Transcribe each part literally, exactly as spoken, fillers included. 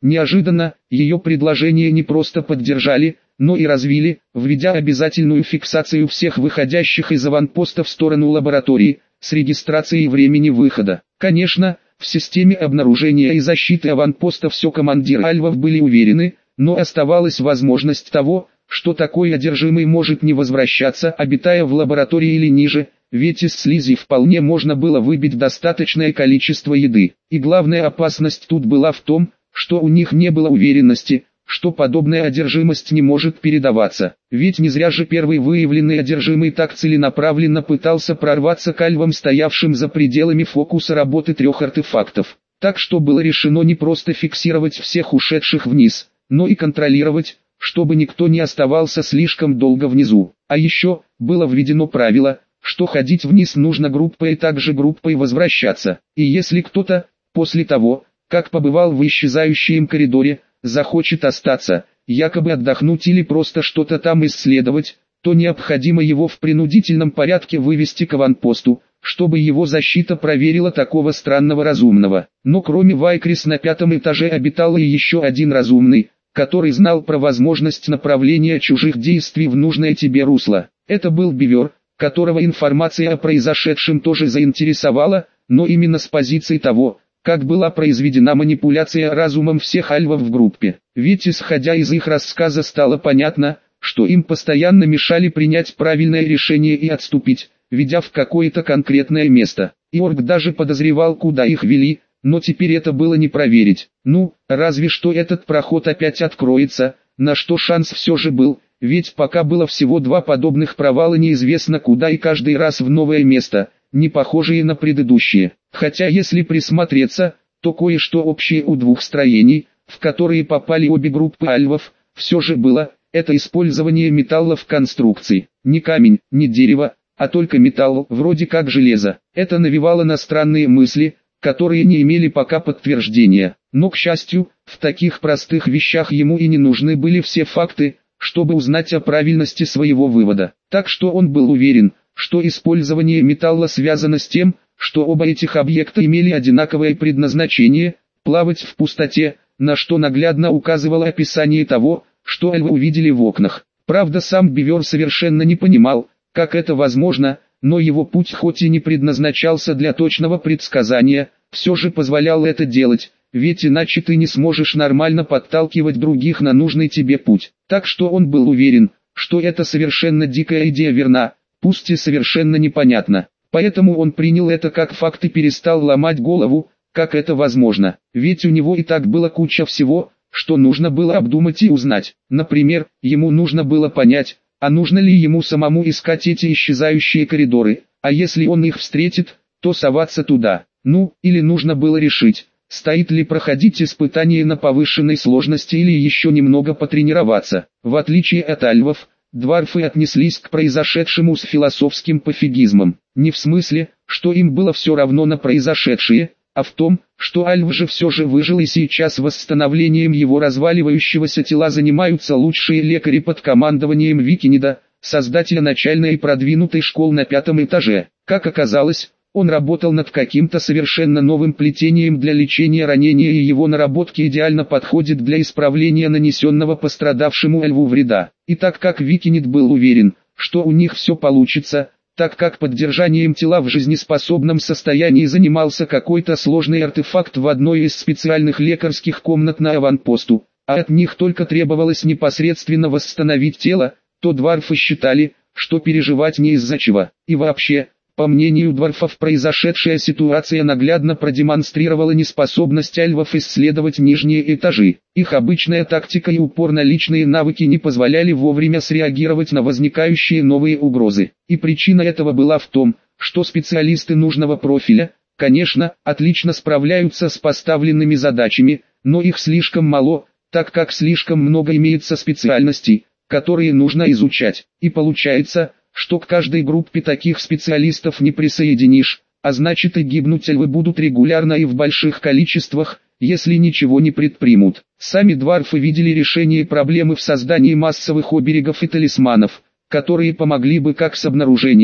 Неожиданно, ее предложение не просто поддержали, но и развили, введя обязательную фиксацию всех выходящих из аванпоста в сторону лаборатории, с регистрацией времени выхода. Конечно, в системе обнаружения и защиты аванпоста все командиры альвов были уверены, но оставалась возможность того, что такой одержимый может не возвращаться, обитая в лаборатории или ниже, ведь из слизи вполне можно было выбить достаточное количество еды. И главная опасность тут была в том, что у них не было уверенности, что подобная одержимость не может передаваться. Ведь не зря же первый выявленный одержимый так целенаправленно пытался прорваться к альвам, стоявшим за пределами фокуса работы трех артефактов. Так что было решено не просто фиксировать всех ушедших вниз, но и контролировать, чтобы никто не оставался слишком долго внизу. А еще, было введено правило, что ходить вниз нужно группой и также группой возвращаться. И если кто-то, после того, как побывал в исчезающем коридоре, захочет остаться, якобы отдохнуть или просто что-то там исследовать, то необходимо его в принудительном порядке вывести к аванпосту, чтобы его защита проверила такого странного разумного. Но кроме Вайкрис на пятом этаже обитал и еще один разумный, который знал про возможность направления чужих действий в нужное тебе русло. Это был Бивер, которого информация о произошедшем тоже заинтересовала, но именно с позиции того, как была произведена манипуляция разумом всех альвов в группе. Ведь исходя из их рассказа стало понятно, что им постоянно мешали принять правильное решение и отступить, ведя в какое-то конкретное место. Иорг даже подозревал, куда их вели, но теперь это было не проверить. Ну, разве что этот проход опять откроется, на что шанс все же был, ведь пока было всего два подобных провала неизвестно куда и каждый раз в новое место, не похожие на предыдущие. Хотя если присмотреться, то кое-что общее у двух строений, в которые попали обе группы альвов, все же было, это использование металла в конструкции. Не камень, не дерево, а только металл, вроде как железо. Это навевало на странные мысли, которые не имели пока подтверждения. Но, к счастью, в таких простых вещах ему и не нужны были все факты, чтобы узнать о правильности своего вывода. Так что он был уверен, что использование металла связано с тем, что оба этих объекта имели одинаковое предназначение – плавать в пустоте, на что наглядно указывало описание того, что альвы увидели в окнах. Правда, сам Бивер совершенно не понимал, как это возможно, но его путь хоть и не предназначался для точного предсказания, все же позволял это делать, ведь иначе ты не сможешь нормально подталкивать других на нужный тебе путь. Так что он был уверен, что эта совершенно дикая идея верна, пусть и совершенно непонятно. Поэтому он принял это как факт и перестал ломать голову, как это возможно. Ведь у него и так было куча всего, что нужно было обдумать и узнать. Например, ему нужно было понять, а нужно ли ему самому искать эти исчезающие коридоры, а если он их встретит, то соваться туда. Ну, или нужно было решить, стоит ли проходить испытания на повышенной сложности или еще немного потренироваться. В отличие от альвов, дварфы отнеслись к произошедшему с философским пофигизмом. Не в смысле, что им было все равно на произошедшее, а в том, что альв же все же выжил и сейчас восстановлением его разваливающегося тела занимаются лучшие лекари под командованием Викинида, создателя начальной и продвинутой школ на пятом этаже. Как оказалось, он работал над каким-то совершенно новым плетением для лечения ранения, и его наработки идеально подходят для исправления нанесенного пострадавшему альву вреда. И так как Викинид был уверен, что у них все получится, так как поддержанием тела в жизнеспособном состоянии занимался какой-то сложный артефакт в одной из специальных лекарских комнат на аванпосту, а от них только требовалось непосредственно восстановить тело, то дварфы считали, что переживать не из-за чего. И вообще, по мнению дварфов, произошедшая ситуация наглядно продемонстрировала неспособность альвов исследовать нижние этажи. Их обычная тактика и упор на личные навыки не позволяли вовремя среагировать на возникающие новые угрозы. И причина этого была в том, что специалисты нужного профиля, конечно, отлично справляются с поставленными задачами, но их слишком мало, так как слишком много имеется специальностей, которые нужно изучать. И получается, что к каждой группе таких специалистов не присоединишь, а значит и гибнуть альвы будут регулярно и в больших количествах, если ничего не предпримут. Сами дварфы видели решение проблемы в создании массовых оберегов и талисманов, которые помогли бы как с обнаружением,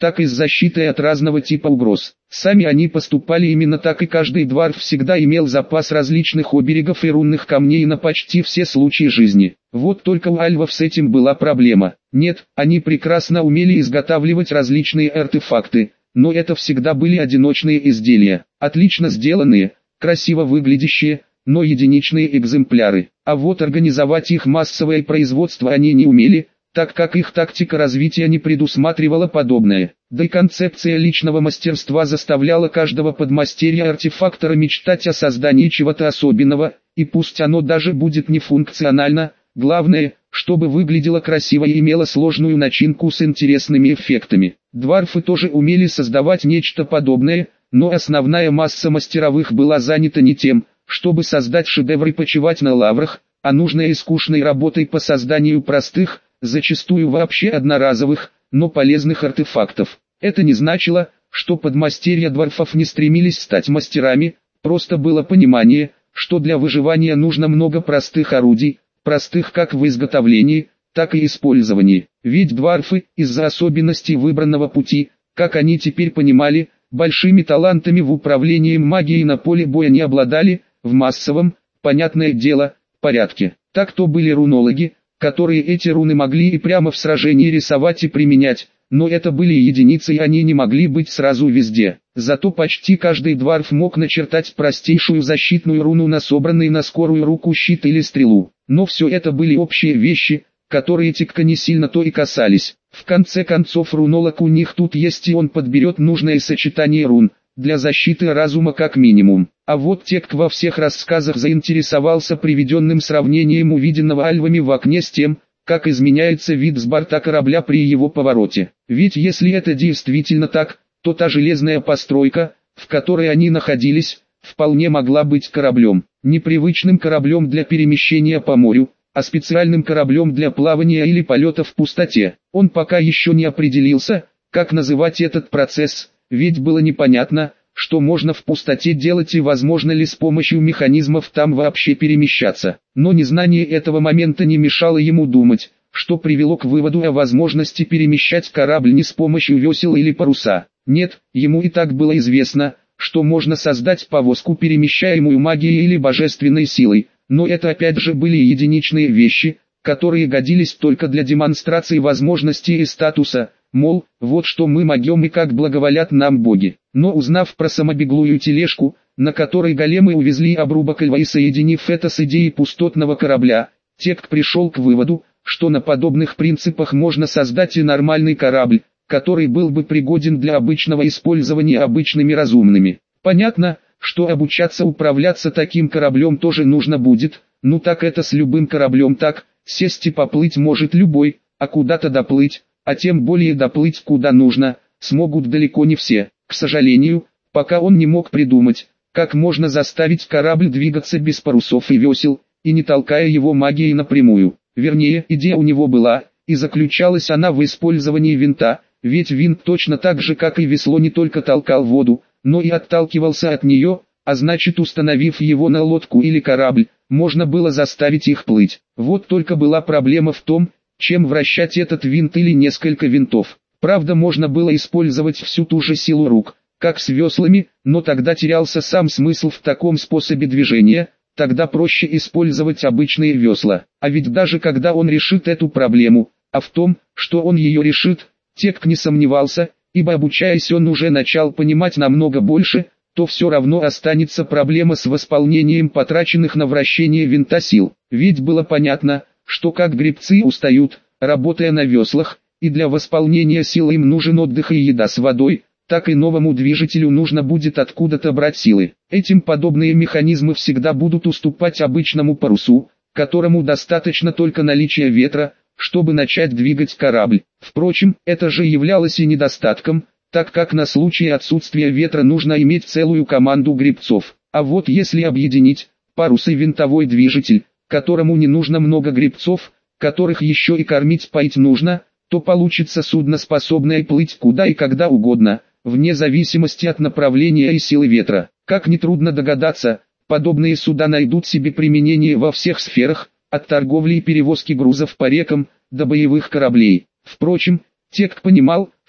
так и с защитой от разного типа угроз. Сами они поступали именно так, и каждый дварф всегда имел запас различных оберегов и рунных камней на почти все случаи жизни. Вот только у альвов с этим была проблема. Нет, они прекрасно умели изготавливать различные артефакты, но это всегда были одиночные изделия, отлично сделанные, красиво выглядящие, но единичные экземпляры. А вот организовать их массовое производство они не умели, так как их тактика развития не предусматривала подобное. Да и концепция личного мастерства заставляла каждого подмастерья-артефактора мечтать о создании чего-то особенного, и пусть оно даже будет не функционально, главное, чтобы выглядело красиво и имело сложную начинку с интересными эффектами. Дварфы тоже умели создавать нечто подобное, но основная масса мастеровых была занята не тем, чтобы создать шедевры и почивать на лаврах, а нужной и скучной работой по созданию простых, зачастую вообще одноразовых, но полезных артефактов. Это не значило, что подмастерья дварфов не стремились стать мастерами, просто было понимание, что для выживания нужно много простых орудий, простых как в изготовлении, так и использовании. Ведь дварфы, из-за особенностей выбранного пути, как они теперь понимали, большими талантами в управлении магией на поле боя не обладали, в массовом, понятное дело, порядке. Так то были рунологи, которые эти руны могли и прямо в сражении рисовать и применять, но это были единицы, и они не могли быть сразу везде. Зато почти каждый дварф мог начертать простейшую защитную руну на собранный на скорую руку щит или стрелу. Но все это были общие вещи, которые Тикка не сильно то и касались. В конце концов рунолог у них тут есть, и он подберет нужное сочетание рун, для защиты разума как минимум. А вот Тек во всех рассказах заинтересовался приведенным сравнением увиденного альвами в окне с тем, как изменяется вид с борта корабля при его повороте. Ведь если это действительно так, то та железная постройка, в которой они находились, вполне могла быть кораблем. Непривычным кораблем для перемещения по морю, а специальным кораблем для плавания или полета в пустоте. Он пока еще не определился, как называть этот процесс, ведь было непонятно, что можно в пустоте делать и возможно ли с помощью механизмов там вообще перемещаться. Но незнание этого момента не мешало ему думать, что привело к выводу о возможности перемещать корабль не с помощью весел или паруса. Нет, ему и так было известно, что можно создать повозку, перемещаемую магией или божественной силой, но это опять же были единичные вещи, которые годились только для демонстрации возможностей и статуса, мол, вот что мы могем и как благоволят нам боги. Но узнав про самобеглую тележку, на которой големы увезли обрубок льва, и соединив это с идеей пустотного корабля, Тек пришел к выводу, что на подобных принципах можно создать и нормальный корабль, который был бы пригоден для обычного использования обычными разумными. Понятно, что обучаться управляться таким кораблем тоже нужно будет, ну так это с любым кораблем так, сесть и поплыть может любой, а куда-то доплыть, а тем более доплыть куда нужно, смогут далеко не все. К сожалению, пока он не мог придумать, как можно заставить корабль двигаться без парусов и весел, и не толкая его магией напрямую. Вернее, идея у него была, и заключалась она в использовании винта, ведь винт точно так же как и весло не только толкал воду, но и отталкивался от нее, а значит, установив его на лодку или корабль, можно было заставить их плыть. Вот только была проблема в том, чем вращать этот винт или несколько винтов. Правда, можно было использовать всю ту же силу рук, как с веслами, но тогда терялся сам смысл в таком способе движения, тогда проще использовать обычные весла. А ведь даже когда он решит эту проблему, а в том, что он ее решит, Тек не сомневался, ибо обучаясь он уже начал понимать намного больше, то все равно останется проблема с восполнением потраченных на вращение винта сил. Ведь было понятно, что как гребцы устают, работая на веслах, и для восполнения сил им нужен отдых и еда с водой, так и новому движителю нужно будет откуда-то брать силы. Этим подобные механизмы всегда будут уступать обычному парусу, которому достаточно только наличия ветра, чтобы начать двигать корабль. Впрочем, это же являлось и недостатком, так как на случай отсутствия ветра нужно иметь целую команду гребцов. А вот если объединить парус и винтовой движитель, которому не нужно много гребцов, которых еще и кормить поить нужно, то получится судно, способное плыть куда и когда угодно, вне зависимости от направления и силы ветра. Как нетрудно догадаться, подобные суда найдут себе применение во всех сферах, от торговли и перевозки грузов по рекам, до боевых кораблей. Впрочем, Тек понимал,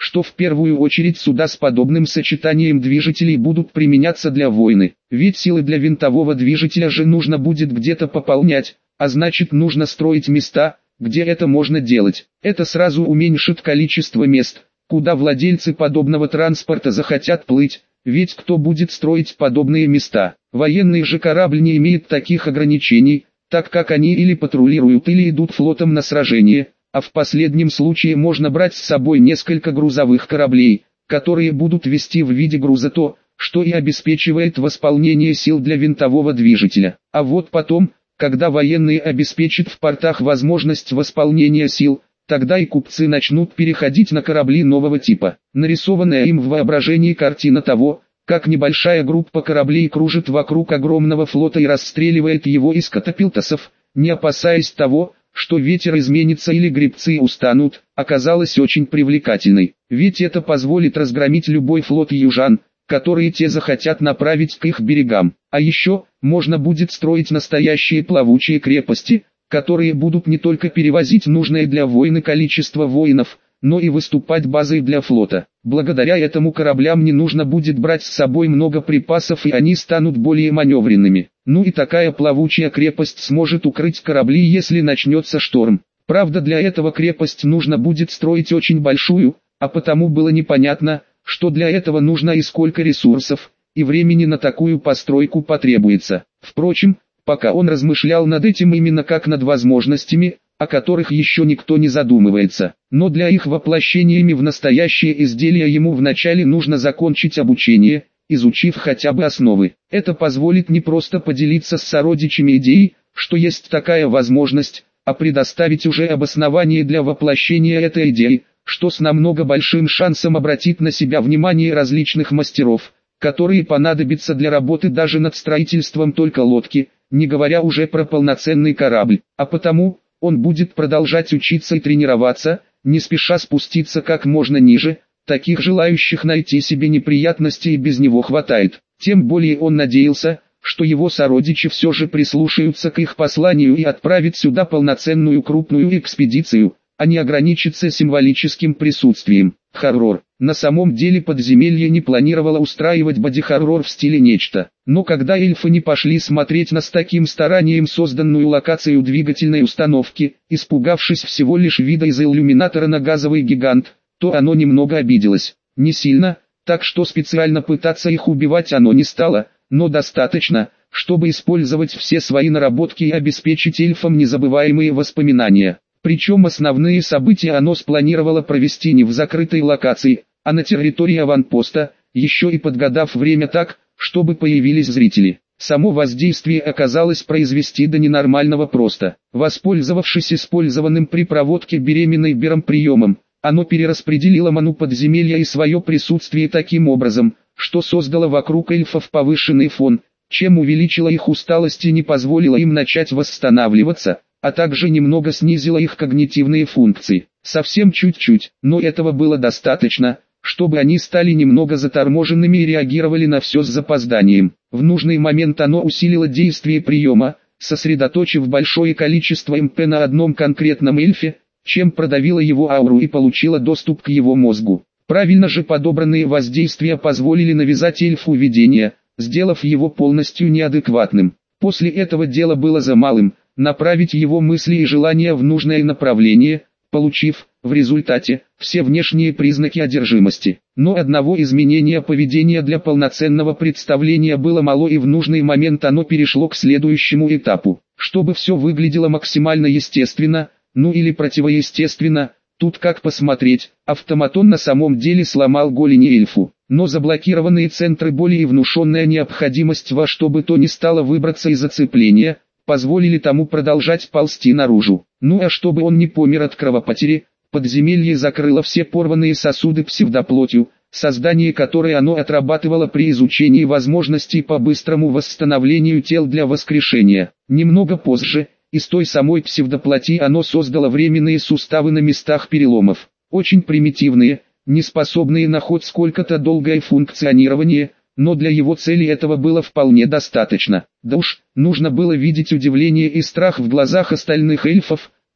что в первую очередь суда с подобным сочетанием движителей будут применяться для войны. Ведь силы для винтового движителя же нужно будет где-то пополнять, а значит нужно строить места, где это можно делать. Это сразу уменьшит количество мест, куда владельцы подобного транспорта захотят плыть, ведь кто будет строить подобные места? Военный же корабль не имеет таких ограничений, так как они или патрулируют, или идут флотом на сражение, а в последнем случае можно брать с собой несколько грузовых кораблей, которые будут вести в виде груза то, что и обеспечивает восполнение сил для винтового движителя. А вот потом, когда военные обеспечат в портах возможность восполнения сил, тогда и купцы начнут переходить на корабли нового типа. Нарисованная им в воображении картина того, как небольшая группа кораблей кружит вокруг огромного флота и расстреливает его из катапультов, не опасаясь того, что ветер изменится или гребцы устанут, оказалась очень привлекательной. Ведь это позволит разгромить любой флот южан, которые те захотят направить к их берегам. А еще, можно будет строить настоящие плавучие крепости, которые будут не только перевозить нужное для войны количество воинов, но и выступать базой для флота. Благодаря этому кораблям не нужно будет брать с собой много припасов, и они станут более маневренными. Ну и такая плавучая крепость сможет укрыть корабли, если начнется шторм. Правда, для этого крепость нужно будет строить очень большую, а потому было непонятно, что для этого нужно и сколько ресурсов, и времени на такую постройку потребуется. Впрочем, пока он размышлял над этим именно как над возможностями, о которых еще никто не задумывается. Но для их воплощениями в настоящее изделие ему вначале нужно закончить обучение, изучив хотя бы основы. Это позволит не просто поделиться с сородичами идеей, что есть такая возможность, а предоставить уже обоснование для воплощения этой идеи, что с намного большим шансом обратит на себя внимание различных мастеров, которые понадобятся для работы даже над строительством только лодки, не говоря уже про полноценный корабль. А потому, он будет продолжать учиться и тренироваться, не спеша спуститься как можно ниже. Таких желающих найти себе неприятности и без него хватает. Тем более он надеялся, что его сородичи все же прислушаются к их посланию и отправят сюда полноценную крупную экспедицию, а не ограничиться символическим присутствием. Хоррор. На самом деле подземелье не планировало устраивать боди-хоррор в стиле нечто. Но когда эльфы не пошли смотреть на с таким старанием созданную локацию двигательной установки, испугавшись всего лишь вида из иллюминатора на газовый гигант, то оно немного обиделось. Не сильно, так что специально пытаться их убивать оно не стало, но достаточно, чтобы использовать все свои наработки и обеспечить эльфам незабываемые воспоминания. Причем основные события оно спланировало провести не в закрытой локации, а на территории аванпоста, еще и подгадав время так, чтобы появились зрители. Само воздействие оказалось произвести до ненормального просто. Воспользовавшись использованным при проводке беременной Бером приемом, оно перераспределило ману подземелья и свое присутствие таким образом, что создало вокруг эльфов повышенный фон, чем увеличило их усталость и не позволило им начать восстанавливаться, а также немного снизило их когнитивные функции. Совсем чуть-чуть, но этого было достаточно, чтобы они стали немного заторможенными и реагировали на все с запозданием. В нужный момент оно усилило действие приема, сосредоточив большое количество эм пэ на одном конкретном эльфе, чем продавило его ауру и получило доступ к его мозгу. Правильно же подобранные воздействия позволили навязать эльфу видение, сделав его полностью неадекватным. После этого дело было за малым – направить его мысли и желания в нужное направление, получив, в результате, все внешние признаки одержимости. Но одного изменения поведения для полноценного представления было мало, и в нужный момент оно перешло к следующему этапу. Чтобы все выглядело максимально естественно, ну или противоестественно, тут как посмотреть, автоматон на самом деле сломал голени эльфу. Но заблокированные центры боли и внушенная необходимость во что бы то ни стало выбраться из зацепления, позволили тому продолжать ползти наружу. Ну а чтобы он не помер от кровопотери, подземелье закрыло все порванные сосуды псевдоплотью, создание которой оно отрабатывало при изучении возможностей по быстрому восстановлению тел для воскрешения. Немного позже, из той самой псевдоплоти оно создало временные суставы на местах переломов. Очень примитивные, не способные на хоть сколько-то долгое функционирование, но для его цели этого было вполне достаточно. Да уж, нужно было видеть удивление и страх в глазах остальных эльфов,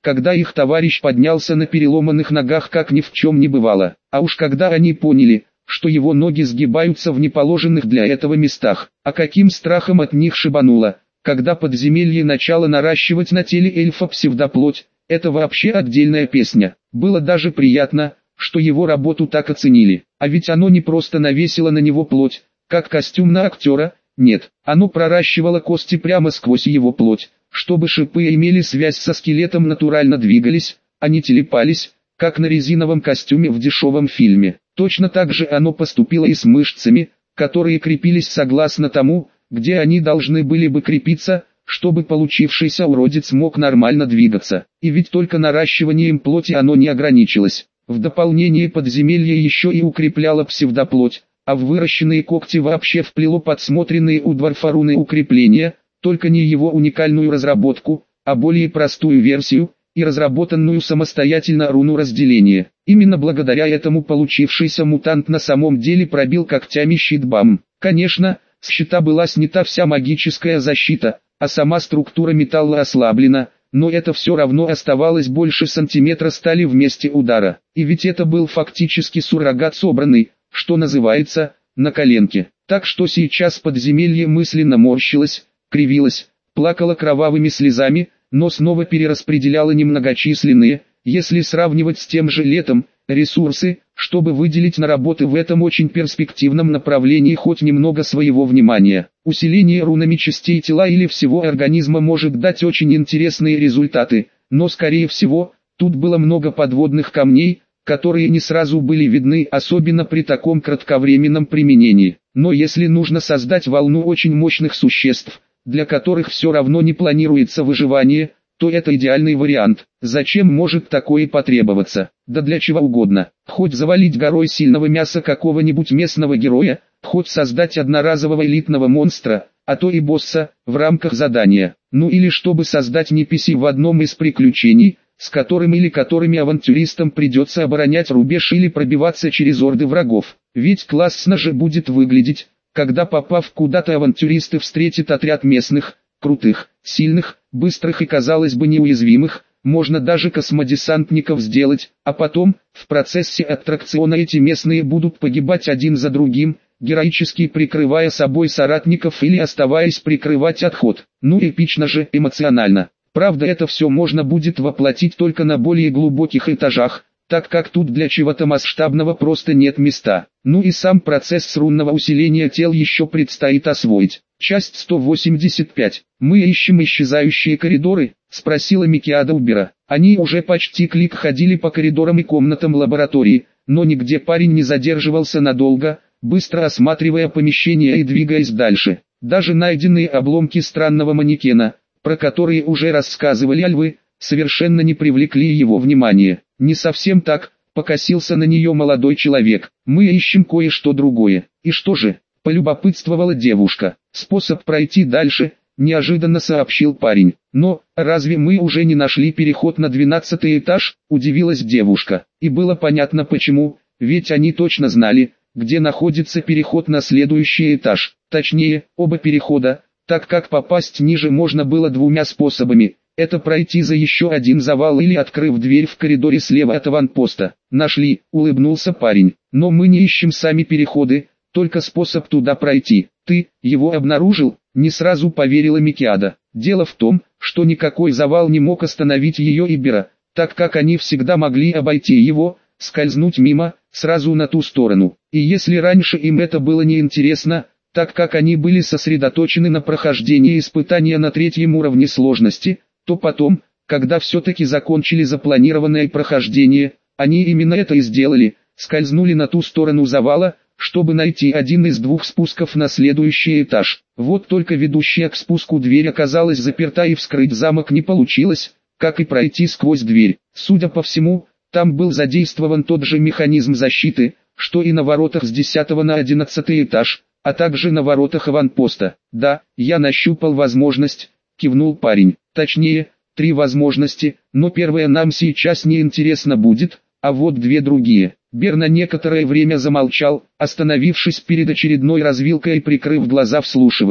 когда их товарищ поднялся на переломанных ногах, как ни в чем не бывало. А уж когда они поняли, что его ноги сгибаются в неположенных для этого местах, а каким страхом от них шибануло, когда подземелье начало наращивать на теле эльфа псевдоплоть, это вообще отдельная песня. Было даже приятно, что его работу так оценили, а ведь оно не просто навесило на него плоть, как костюм на актера, нет, оно проращивало кости прямо сквозь его плоть, чтобы шипы имели связь со скелетом, натурально двигались, а не телепались, как на резиновом костюме в дешевом фильме. Точно так же оно поступило и с мышцами, которые крепились согласно тому, где они должны были бы крепиться, чтобы получившийся уродец мог нормально двигаться. И ведь только наращиванием плоти оно не ограничилось. В дополнение подземелье еще и укрепляло псевдоплоть, а в выращенные когти вообще вплело подсмотренные у Дварфаруны укрепления, только не его уникальную разработку, а более простую версию, и разработанную самостоятельно руну разделения. Именно благодаря этому получившийся мутант на самом деле пробил когтями щит БАМ. Конечно, с щита была снята вся магическая защита, а сама структура металла ослаблена, но это все равно оставалось больше сантиметра стали в месте удара. И ведь это был фактически суррогат, собранный, что называется, на коленке. Так что сейчас подземелье мысленно морщилось, кривилось, плакало кровавыми слезами, но снова перераспределяло немногочисленные, если сравнивать с тем же летом, ресурсы, чтобы выделить на работы в этом очень перспективном направлении хоть немного своего внимания. Усиление рунами частей тела или всего организма может дать очень интересные результаты, но скорее всего, тут было много подводных камней, которые не сразу были видны, особенно при таком кратковременном применении. Но если нужно создать волну очень мощных существ, для которых все равно не планируется выживание, то это идеальный вариант. Зачем может такое потребоваться? Да для чего угодно. Хоть завалить горой сильного мяса какого-нибудь местного героя, хоть создать одноразового элитного монстра, а то и босса, в рамках задания. Ну или чтобы создать эн пи си в одном из приключений, с которым или которыми авантюристам придется оборонять рубеж или пробиваться через орды врагов. Ведь классно же будет выглядеть, когда, попав куда-то, авантюристы встретят отряд местных, крутых, сильных, быстрых и, казалось бы, неуязвимых, можно даже космодесантников сделать, а потом, в процессе аттракциона эти местные будут погибать один за другим, героически прикрывая собой соратников или оставаясь прикрывать отход. Ну эпично же, эмоционально. Правда, это все можно будет воплотить только на более глубоких этажах, так как тут для чего-то масштабного просто нет места. Ну и сам процесс рунного усиления тел еще предстоит освоить. Часть сто восемьдесят пять. «Мы ищем исчезающие коридоры?» — спросила Микиада Убера. Они уже почти клик ходили по коридорам и комнатам лаборатории, но нигде парень не задерживался надолго, быстро осматривая помещение и двигаясь дальше. Даже найденные обломки странного манекена, про которые уже рассказывали альвы, совершенно не привлекли его внимания. «Не совсем так», — покосился на нее молодой человек. «Мы ищем кое-что другое». «И что же?» — полюбопытствовала девушка. «Способ пройти дальше», — неожиданно сообщил парень. «Но, разве мы уже не нашли переход на двенадцатый этаж?» — удивилась девушка. И было понятно почему, ведь они точно знали, где находится переход на следующий этаж. Точнее, оба перехода, так как попасть ниже можно было двумя способами. Это пройти за еще один завал или открыв дверь в коридоре слева от аванпоста. «Нашли», — улыбнулся парень. «Но мы не ищем сами переходы, только способ туда пройти. Ты его обнаружил?» — не сразу поверила Микиада. Дело в том, что никакой завал не мог остановить ее и Бера, так как они всегда могли обойти его, скользнуть мимо, сразу на ту сторону. И если раньше им это было неинтересно, так как они были сосредоточены на прохождении испытания на третьем уровне сложности, то потом, когда все-таки закончили запланированное прохождение, они именно это и сделали, скользнули на ту сторону завала, чтобы найти один из двух спусков на следующий этаж. Вот только ведущая к спуску дверь оказалась заперта и вскрыть замок не получилось, как и пройти сквозь дверь. Судя по всему, там был задействован тот же механизм защиты, что и на воротах с десятого на одиннадцатый этаж, а также на воротах аванпоста. «Да, я нащупал возможность», — кивнул парень. «Точнее, три возможности, но первая нам сейчас не интересна будет, а вот две другие». Бер на некоторое время замолчал, остановившись перед очередной развилкой и прикрыв глаза, вслушиваясь.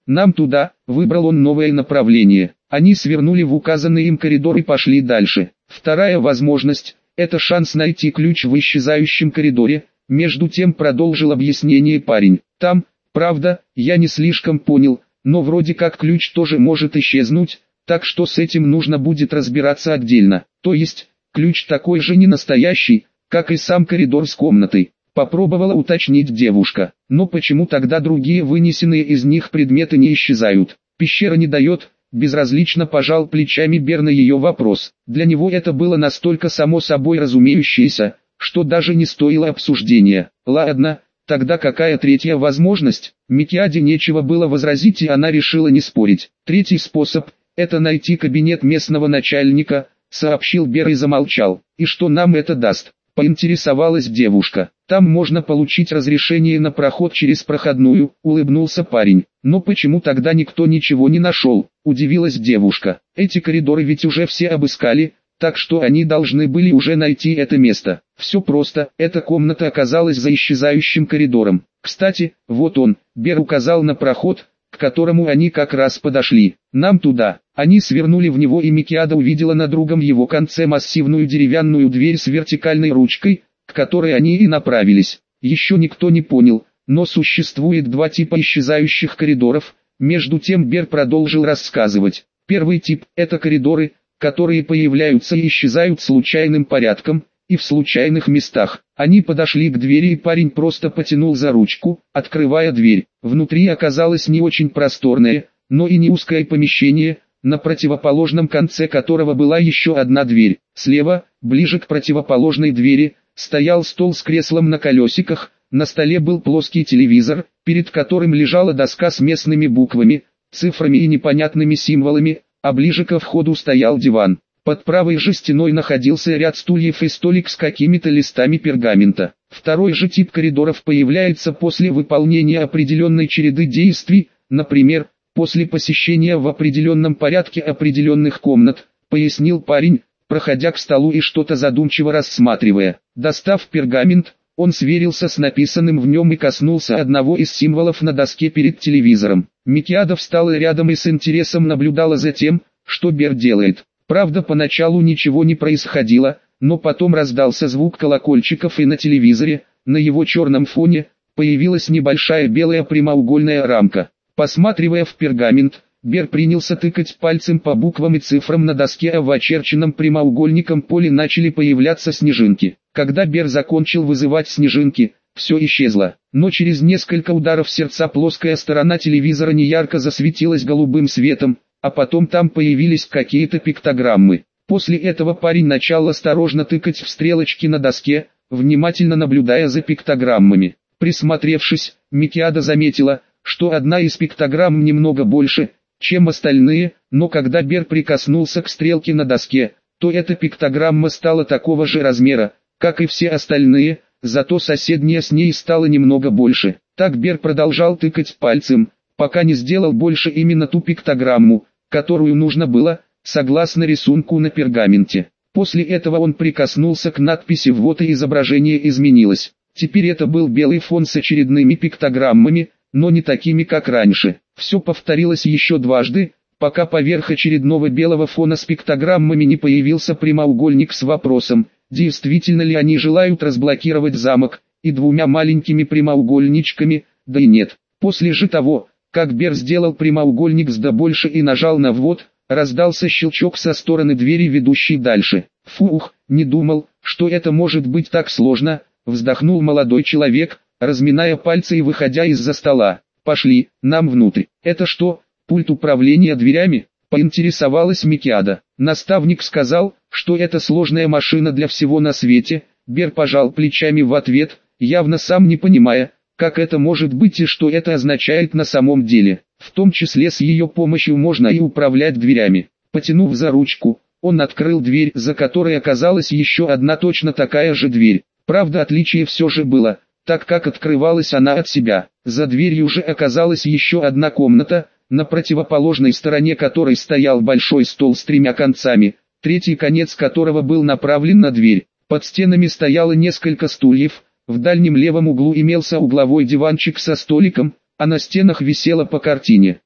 Нам туда, выбрал он новое направление. Они свернули в указанный им коридор и пошли дальше. Вторая возможность – это шанс найти ключ в исчезающем коридоре. Между тем продолжил объяснение парень. Там, правда, я не слишком понял, но вроде как ключ тоже может исчезнуть, так что с этим нужно будет разбираться отдельно. То есть, ключ такой же не настоящий, как и сам коридор с комнатой. Попробовала уточнить девушка. Но почему тогда другие вынесенные из них предметы не исчезают? Пещера не дает, безразлично пожал плечами Бер на ее вопрос. Для него это было настолько само собой разумеющееся, что даже не стоило обсуждения. Ладно, тогда какая третья возможность? Микиаде нечего было возразить, и она решила не спорить. Третий способ – это найти кабинет местного начальника, сообщил Бер и замолчал. И что нам это даст? Поинтересовалась девушка. Там можно получить разрешение на проход через проходную, улыбнулся парень. Но почему тогда никто ничего не нашел? Удивилась девушка. Эти коридоры ведь уже все обыскали, так что они должны были уже найти это место. Все просто, эта комната оказалась за исчезающим коридором. Кстати, вот он, Бер указал на проход, к которому они как раз подошли. Нам туда. Они свернули в него, и Микиада увидела на другом его конце массивную деревянную дверь с вертикальной ручкой, к которой они и направились. Еще никто не понял, но существует два типа исчезающих коридоров. Между тем Бер продолжил рассказывать. Первый тип – это коридоры, которые появляются и исчезают случайным порядком, и в случайных местах. Они подошли к двери, и парень просто потянул за ручку, открывая дверь. Внутри оказалось не очень просторное, но и не узкое помещение, на противоположном конце которого была еще одна дверь. Слева, ближе к противоположной двери, стоял стол с креслом на колесиках, на столе был плоский телевизор, перед которым лежала доска с местными буквами, цифрами и непонятными символами, а ближе ко входу стоял диван. Под правой же стеной находился ряд стульев и столик с какими-то листами пергамента. Второй же тип коридоров появляется после выполнения определенной череды действий, например, после посещения в определенном порядке определенных комнат, пояснил парень, проходя к столу и что-то задумчиво рассматривая. Достав пергамент, он сверился с написанным в нем и коснулся одного из символов на доске перед телевизором. Микиада встала рядом и с интересом наблюдала за тем, что Бер делает. Правда, поначалу ничего не происходило, но потом раздался звук колокольчиков, и на телевизоре, на его черном фоне, появилась небольшая белая прямоугольная рамка. Посматривая в пергамент, Бер принялся тыкать пальцем по буквам и цифрам на доске, а в очерченном прямоугольником поле начали появляться снежинки. Когда Бер закончил вызывать снежинки, все исчезло, но через несколько ударов сердца плоская сторона телевизора неярко засветилась голубым светом, а потом там появились какие-то пиктограммы. После этого парень начал осторожно тыкать в стрелочки на доске, внимательно наблюдая за пиктограммами. Присмотревшись, Микиада заметила, что одна из пиктограмм немного больше, чем остальные, но когда Бер прикоснулся к стрелке на доске, то эта пиктограмма стала такого же размера, как и все остальные, зато соседняя с ней стала немного больше. Так Бер продолжал тыкать пальцем, пока не сделал больше именно ту пиктограмму, которую нужно было, согласно рисунку на пергаменте. После этого он прикоснулся к надписи «Вот» и изображение изменилось. Теперь это был белый фон с очередными пиктограммами, но не такими, как раньше. Все повторилось еще дважды, пока поверх очередного белого фона с пиктограммами не появился прямоугольник с вопросом, действительно ли они желают разблокировать замок, и двумя маленькими прямоугольничками, да и нет. После же того, как Бер сделал прямоугольник с «да» больше и нажал на «ввод», раздался щелчок со стороны двери, ведущей дальше. «Фух, не думал, что это может быть так сложно», вздохнул молодой человек, разминая пальцы и выходя из-за стола. «Пошли, нам внутрь». «Это что, пульт управления дверями?» — поинтересовалась Микиада. Наставник сказал, что это сложная машина для всего на свете. Бер пожал плечами в ответ, явно сам не понимая, как это может быть и что это означает на самом деле. В том числе с ее помощью можно и управлять дверями. Потянув за ручку, он открыл дверь, за которой оказалась еще одна точно такая же дверь. Правда, отличие все же было, так как открывалась она от себя. За дверью же оказалась еще одна комната, на противоположной стороне которой стоял большой стол с тремя концами, третий конец которого был направлен на дверь. Под стенами стояло несколько стульев, в дальнем левом углу имелся угловой диванчик со столиком, а на стенах висела по картине.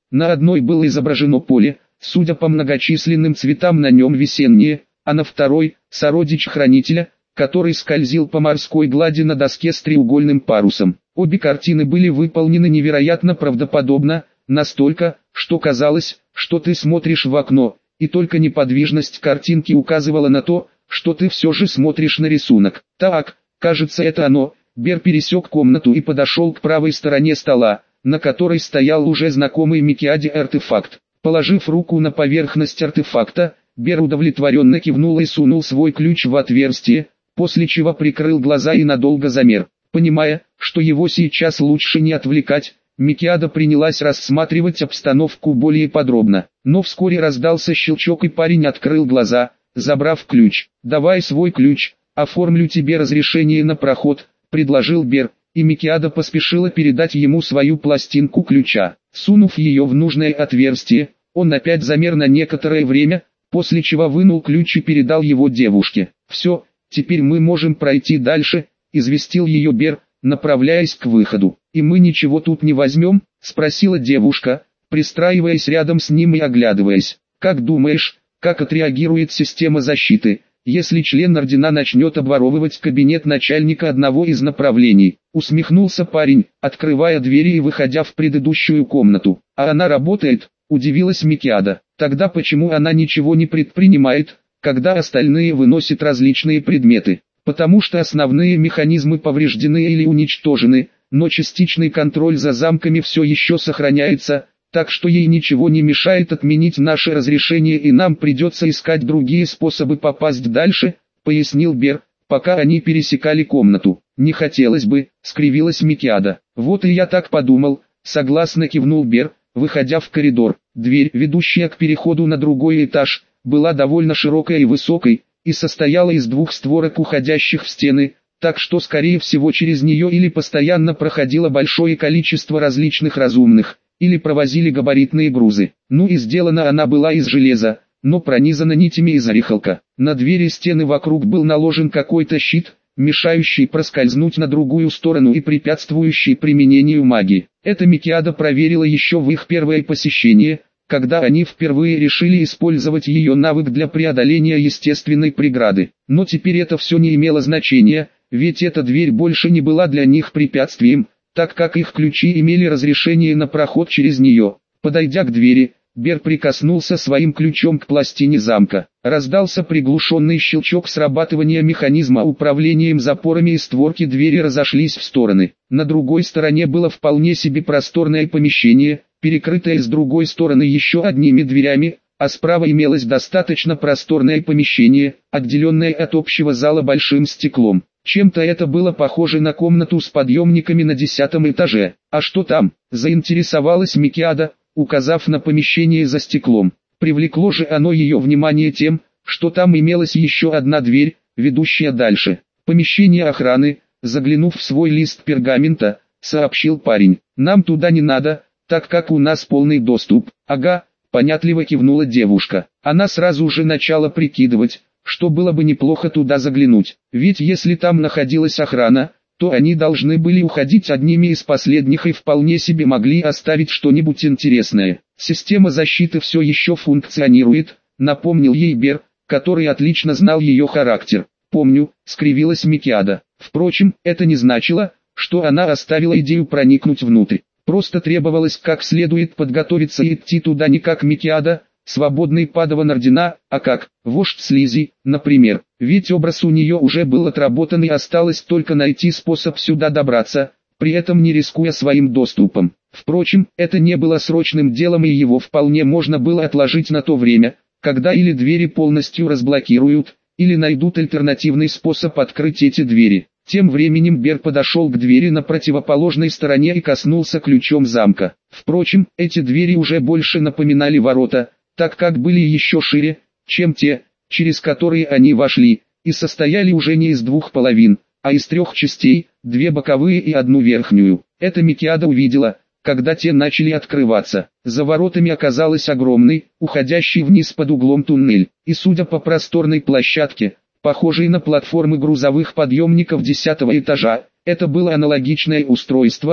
На одной было изображено поле, судя по многочисленным цветам на нем весеннее, а на второй – сородич хранителя, который скользил по морской глади на доске с треугольным парусом. Обе картины были выполнены невероятно правдоподобно, настолько, что казалось, что ты смотришь в окно, и только неподвижность картинки указывала на то, что ты все же смотришь на рисунок. Так, кажется, это оно. Бер пересек комнату и подошел к правой стороне стола, на которой стоял уже знакомый Микиаде артефакт. Положив руку на поверхность артефакта, Бер удовлетворенно кивнул и сунул свой ключ в отверстие, после чего прикрыл глаза и надолго замер. Понимая, что его сейчас лучше не отвлекать, Микиада принялась рассматривать обстановку более подробно. Но вскоре раздался щелчок и парень открыл глаза, забрав ключ. «Давай свой ключ, оформлю тебе разрешение на проход», — предложил Бер, и Микиада поспешила передать ему свою пластинку ключа. Сунув ее в нужное отверстие, он опять замер на некоторое время, после чего вынул ключ и передал его девушке. «Все, теперь мы можем пройти дальше», — известил ее Бер, направляясь к выходу. «И мы ничего тут не возьмем?» — спросила девушка, пристраиваясь рядом с ним и оглядываясь. «Как думаешь, как отреагирует система защиты, если член ордена начнет обворовывать кабинет начальника одного из направлений?» — усмехнулся парень, открывая двери и выходя в предыдущую комнату. «А она работает?» — удивилась Микиада. «Тогда почему она ничего не предпринимает, когда остальные выносят различные предметы?» «Потому что основные механизмы повреждены или уничтожены, но частичный контроль за замками все еще сохраняется, так что ей ничего не мешает отменить наше разрешение и нам придется искать другие способы попасть дальше», — пояснил Бер, пока они пересекали комнату. «Не хотелось бы», — скривилась Микиада. «Вот и я так подумал», — согласно кивнул Бер, выходя в коридор. Дверь, ведущая к переходу на другой этаж, была довольно широкой и высокой, и состояла из двух створок, уходящих в стены, так что скорее всего через нее или постоянно проходило большое количество различных разумных, или провозили габаритные грузы. Ну и сделана она была из железа, но пронизана нитями из орехалка. На двери стены вокруг был наложен какой-то щит, мешающий проскользнуть на другую сторону и препятствующий применению магии. Это Микиада проверила еще в их первое посещение, когда они впервые решили использовать ее навык для преодоления естественной преграды. Но теперь это все не имело значения, ведь эта дверь больше не была для них препятствием, так как их ключи имели разрешение на проход через нее. Подойдя к двери, Бер прикоснулся своим ключом к пластине замка. Раздался приглушенный щелчок срабатывания механизма управлением запорами, и створки двери разошлись в стороны. На другой стороне было вполне себе просторное помещение, перекрытое с другой стороны еще одними дверями, а справа имелось достаточно просторное помещение, отделенное от общего зала большим стеклом. Чем-то это было похоже на комнату с подъемниками на десятом этаже. «А что там?» – заинтересовалась Микиада, указав на помещение за стеклом. Привлекло же оно ее внимание тем, что там имелась еще одна дверь, ведущая дальше. «Помещение охраны», – заглянув в свой лист пергамента, сообщил парень. «Нам туда не надо, так как у нас полный доступ». «Ага», – понятливо кивнула девушка. Она сразу же начала прикидывать, что было бы неплохо туда заглянуть. Ведь если там находилась охрана, то они должны были уходить одними из последних и вполне себе могли оставить что-нибудь интересное. «Система защиты все еще функционирует», — напомнил ей Бер, который отлично знал ее характер. «Помню», — скривилась Микиада. Впрочем, это не значило, что она оставила идею проникнуть внутрь. Просто требовалось как следует подготовиться и идти туда не как Микиада, свободный падаван ордена, а как вождь слизи, например. Ведь образ у нее уже был отработан и осталось только найти способ сюда добраться, при этом не рискуя своим доступом. Впрочем, это не было срочным делом и его вполне можно было отложить на то время, когда или двери полностью разблокируют, или найдут альтернативный способ открыть эти двери. Тем временем Бер подошел к двери на противоположной стороне и коснулся ключом замка. Впрочем, эти двери уже больше напоминали ворота, так как были еще шире, чем те, через которые они вошли, и состояли уже не из двух половин, а из трех частей, две боковые и одну верхнюю. Это Микиада увидела, когда те начали открываться. За воротами оказалась огромный, уходящий вниз под углом туннель, и судя по просторной площадке, похожей на платформы грузовых подъемников десятого этажа, это было аналогичное устройство,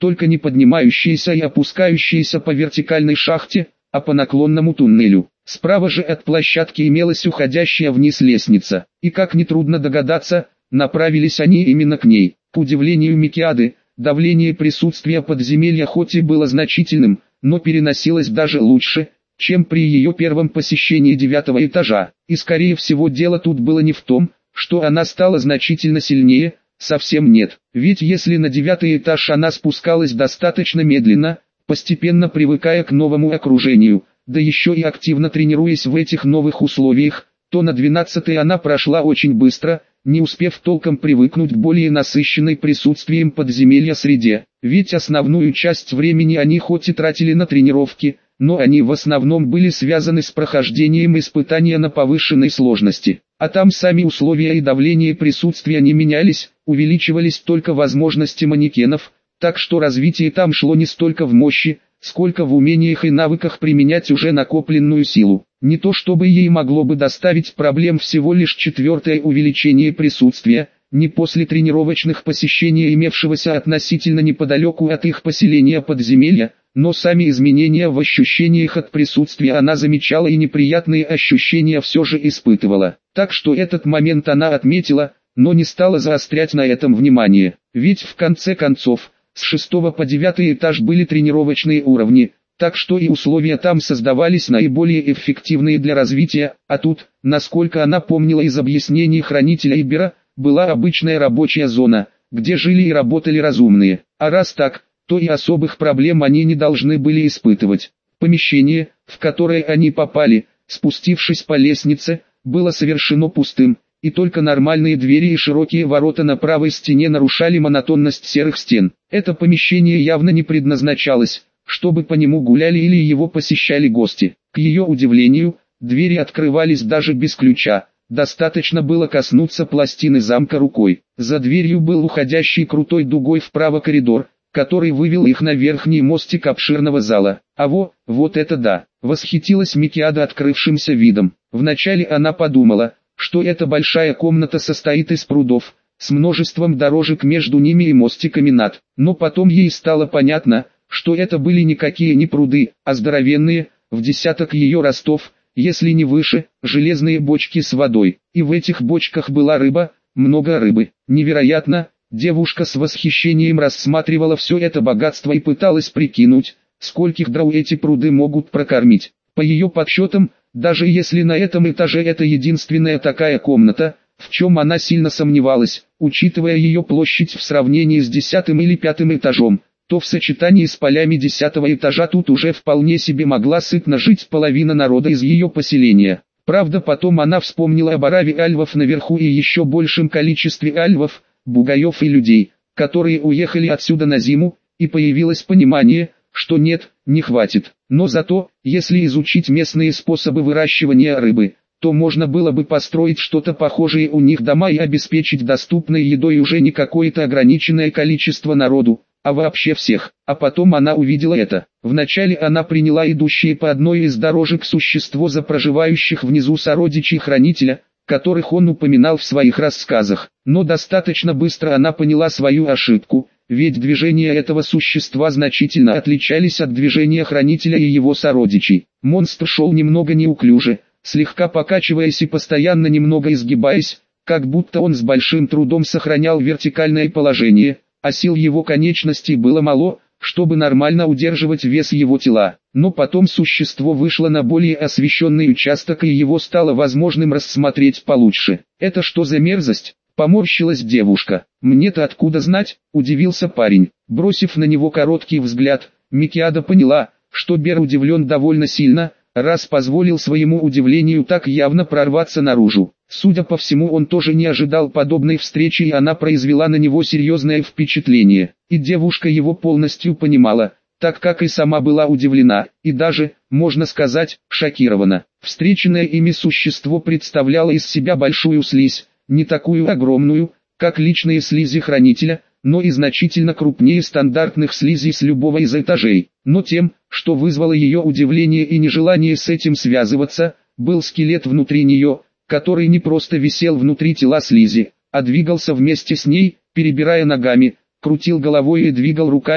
только не поднимающиеся и опускающиеся по вертикальной шахте, а по наклонному туннелю. Справа же от площадки имелась уходящая вниз лестница, и, как нетрудно догадаться, направились они именно к ней. К удивлению Микиады, давление присутствия подземелья хоть и было значительным, но переносилось даже лучше, чем при ее первом посещении девятого этажа. И скорее всего дело тут было не в том, что она стала значительно сильнее, совсем нет. Ведь если на девятый этаж она спускалась достаточно медленно, постепенно привыкая к новому окружению, да еще и активно тренируясь в этих новых условиях, то на двенадцатый она прошла очень быстро, не успев толком привыкнуть к более насыщенной присутствием подземелья среде. Ведь основную часть времени они хоть и тратили на тренировки, но они в основном были связаны с прохождением испытания на повышенной сложности. А там сами условия и давление присутствия не менялись, увеличивались только возможности манекенов, так что развитие там шло не столько в мощи, сколько в умениях и навыках применять уже накопленную силу. Не то чтобы ей могло бы доставить проблем всего лишь четвертое увеличение присутствия, не после тренировочных посещений имевшегося относительно неподалеку от их поселения подземелья, но сами изменения в ощущениях от присутствия она замечала и неприятные ощущения все же испытывала. Так что этот момент она отметила, но не стала заострять на этом внимание. Ведь в конце концов, с шестого по девятый этаж были тренировочные уровни, так что и условия там создавались наиболее эффективные для развития, а тут, насколько она помнила из объяснений хранителя Ибера, была обычная рабочая зона, где жили и работали разумные. А раз так, то и особых проблем они не должны были испытывать. Помещение, в которое они попали, спустившись по лестнице, было совершенно пустым, и только нормальные двери и широкие ворота на правой стене нарушали монотонность серых стен. Это помещение явно не предназначалось, чтобы по нему гуляли или его посещали гости. К ее удивлению, двери открывались даже без ключа, достаточно было коснуться пластины замка рукой. За дверью был уходящий крутой дугой вправо коридор, который вывел их на верхний мостик обширного зала. А во, вот это да! Восхитилась Микиада открывшимся видом. Вначале она подумала, что эта большая комната состоит из прудов, с множеством дорожек между ними и мостиками над. Но потом ей стало понятно, что это были никакие не пруды, а здоровенные, в десяток ее ростов, если не выше, железные бочки с водой. И в этих бочках была рыба, много рыбы. Невероятно! Девушка с восхищением рассматривала все это богатство и пыталась прикинуть, скольких драу эти пруды могут прокормить. По ее подсчетам, даже если на этом этаже это единственная такая комната, в чем она сильно сомневалась, учитывая ее площадь в сравнении с десятым или пятым этажом, то в сочетании с полями десятого этажа тут уже вполне себе могла сытно жить половина народа из ее поселения. Правда, потом она вспомнила об ораве альвов наверху и еще большем количестве альвов, бугаев и людей, которые уехали отсюда на зиму, и появилось понимание, что нет, не хватит. Но зато, если изучить местные способы выращивания рыбы, то можно было бы построить что-то похожее у них дома и обеспечить доступной едой уже не какое-то ограниченное количество народу, а вообще всех. А потом она увидела это. Вначале она приняла идущее по одной из дорожек существо за проживающих внизу сородичей хранителя, которых он упоминал в своих рассказах. Но достаточно быстро она поняла свою ошибку, ведь движения этого существа значительно отличались от движения хранителя и его сородичей. Монстр шел немного неуклюже, слегка покачиваясь и постоянно немного изгибаясь, как будто он с большим трудом сохранял вертикальное положение, а сил его конечностей было мало, чтобы нормально удерживать вес его тела. Но потом существо вышло на более освещенный участок и его стало возможным рассмотреть получше. «Это что за мерзость?» — поморщилась девушка. «Мне-то откуда знать?» — удивился парень. Бросив на него короткий взгляд, Микиада поняла, что Бер удивлен довольно сильно, раз позволил своему удивлению так явно прорваться наружу. Судя по всему, он тоже не ожидал подобной встречи, и она произвела на него серьезное впечатление. И девушка его полностью понимала, так как и сама была удивлена, и даже, можно сказать, шокирована. Встреченное ими существо представляло из себя большую слизь, не такую огромную, как личные слизи хранителя, но и значительно крупнее стандартных слизей с любого из этажей. Но тем, что вызвало ее удивление и нежелание с этим связываться, был скелет внутри нее, который не просто висел внутри тела слизи, а двигался вместе с ней, перебирая ногами, крутил головой и двигал руками,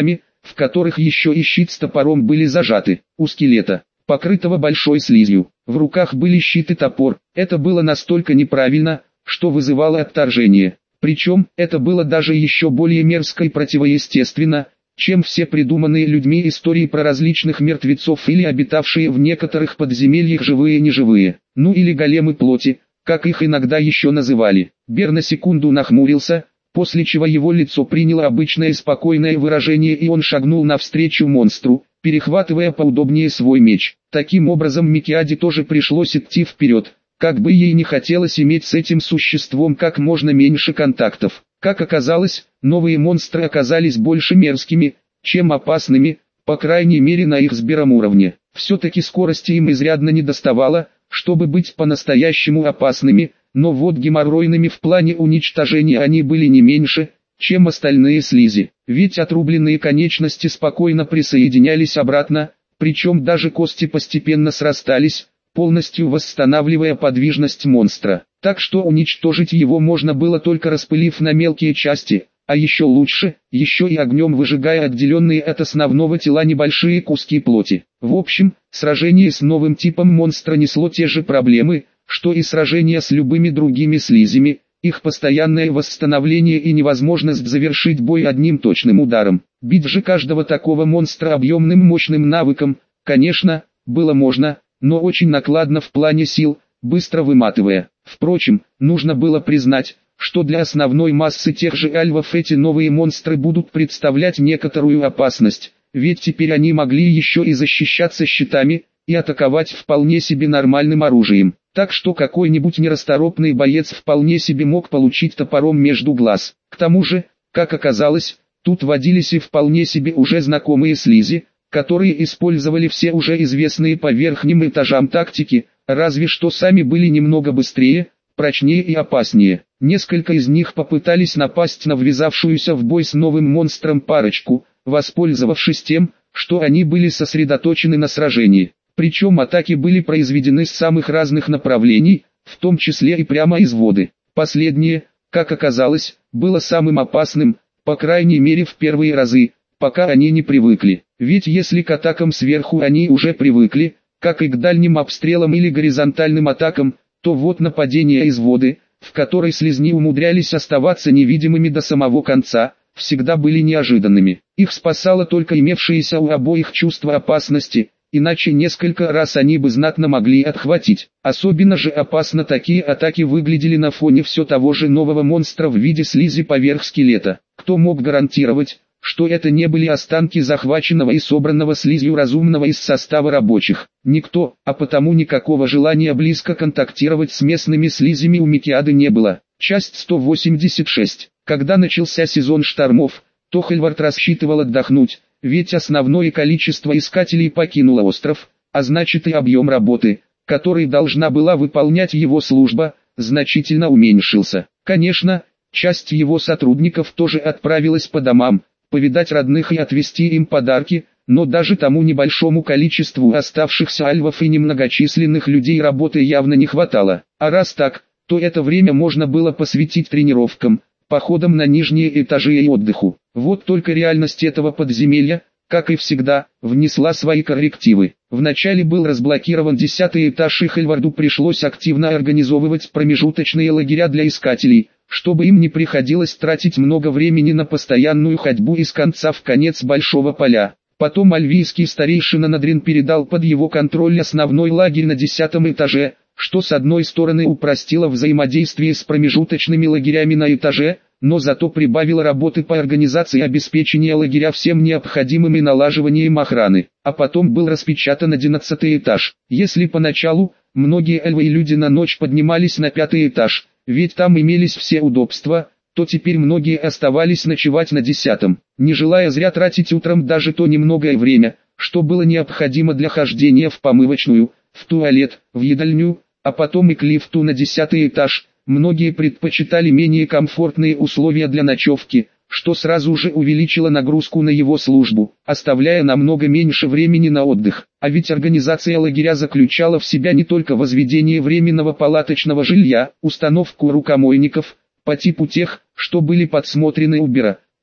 в которых еще и щит с топором были зажаты. У скелета, покрытого большой слизью, в руках были щит и топор. Это было настолько неправильно, что вызывало отторжение. Причем, это было даже еще более мерзко и противоестественно, чем все придуманные людьми истории про различных мертвецов или обитавшие в некоторых подземельях живые и неживые, ну или големы плоти, как их иногда еще называли. Бер на секунду нахмурился, после чего его лицо приняло обычное спокойное выражение и он шагнул навстречу монстру, перехватывая поудобнее свой меч. Таким образом Микиаде тоже пришлось идти вперед, как бы ей не хотелось иметь с этим существом как можно меньше контактов. Как оказалось, новые монстры оказались больше мерзкими, чем опасными, по крайней мере на их с Бером уровне. Все-таки скорости им изрядно недоставало, чтобы быть по-настоящему опасными, но вот геморройными в плане уничтожения они были не меньше, чем остальные слизи. Ведь отрубленные конечности спокойно присоединялись обратно, причем даже кости постепенно срастались, полностью восстанавливая подвижность монстра. Так что уничтожить его можно было только распылив на мелкие части, а еще лучше, еще и огнем выжигая отделенные от основного тела небольшие куски плоти. В общем, сражение с новым типом монстра несло те же проблемы, что и сражение с любыми другими слизями, их постоянное восстановление и невозможность завершить бой одним точным ударом. Бить же каждого такого монстра объемным мощным навыком, конечно, было можно, но очень накладно в плане сил, быстро выматывая. Впрочем, нужно было признать, что для основной массы тех же альвов эти новые монстры будут представлять некоторую опасность, ведь теперь они могли еще и защищаться щитами, и атаковать вполне себе нормальным оружием. Так что какой-нибудь нерасторопный боец вполне себе мог получить топором между глаз. К тому же, как оказалось, тут водились и вполне себе уже знакомые слизи, которые использовали все уже известные по верхним этажам тактики, разве что сами были немного быстрее, прочнее и опаснее. Несколько из них попытались напасть на ввязавшуюся в бой с новым монстром парочку, воспользовавшись тем, что они были сосредоточены на сражении. Причем атаки были произведены с самых разных направлений, в том числе и прямо из воды. Последнее, как оказалось, было самым опасным, по крайней мере в первые разы, пока они не привыкли. Ведь если к атакам сверху они уже привыкли, как и к дальним обстрелам или горизонтальным атакам, то вот нападения из воды, в которой слизни умудрялись оставаться невидимыми до самого конца, всегда были неожиданными. Их спасало только имевшееся у обоих чувство опасности, иначе несколько раз они бы знатно могли отхватить. Особенно же опасно такие атаки выглядели на фоне все того же нового монстра в виде слизи поверх скелета. Кто мог гарантировать, что это не были останки захваченного и собранного слизью разумного из состава рабочих? Никто, а потому никакого желания близко контактировать с местными слизями у Микиады не было. Часть сто восемьдесят шесть. Когда начался сезон штормов, то Хельвард рассчитывал отдохнуть, ведь основное количество искателей покинуло остров, а значит и объем работы, который должна была выполнять его служба, значительно уменьшился. Конечно, часть его сотрудников тоже отправилась по домам, повидать родных и отвезти им подарки, но даже тому небольшому количеству оставшихся альвов и немногочисленных людей работы явно не хватало. А раз так, то это время можно было посвятить тренировкам, походам на нижние этажи и отдыху. Вот только реальность этого подземелья, как и всегда, внесла свои коррективы. Вначале был разблокирован десятый этаж и Хельварду пришлось активно организовывать промежуточные лагеря для искателей, чтобы им не приходилось тратить много времени на постоянную ходьбу из конца в конец большого поля. Потом альвийский старейшина Надрин передал под его контроль основной лагерь на десятом этаже, что с одной стороны упростило взаимодействие с промежуточными лагерями на этаже, но зато прибавило работы по организации обеспечения лагеря всем необходимым и налаживанием охраны. А потом был распечатан одиннадцатый этаж. Если поначалу, многие эльвы и люди на ночь поднимались на пятый этаж, ведь там имелись все удобства, то теперь многие оставались ночевать на десятом, не желая зря тратить утром даже то немногое время, что было необходимо для хождения в помывочную, в туалет, в едальню, а потом и к лифту на десятый этаж. Многие предпочитали менее комфортные условия для ночевки, что сразу же увеличило нагрузку на его службу, оставляя намного меньше времени на отдых. А ведь организация лагеря заключала в себя не только возведение временного палаточного жилья, установку рукомойников, по типу тех, что были подсмотрены у Бера,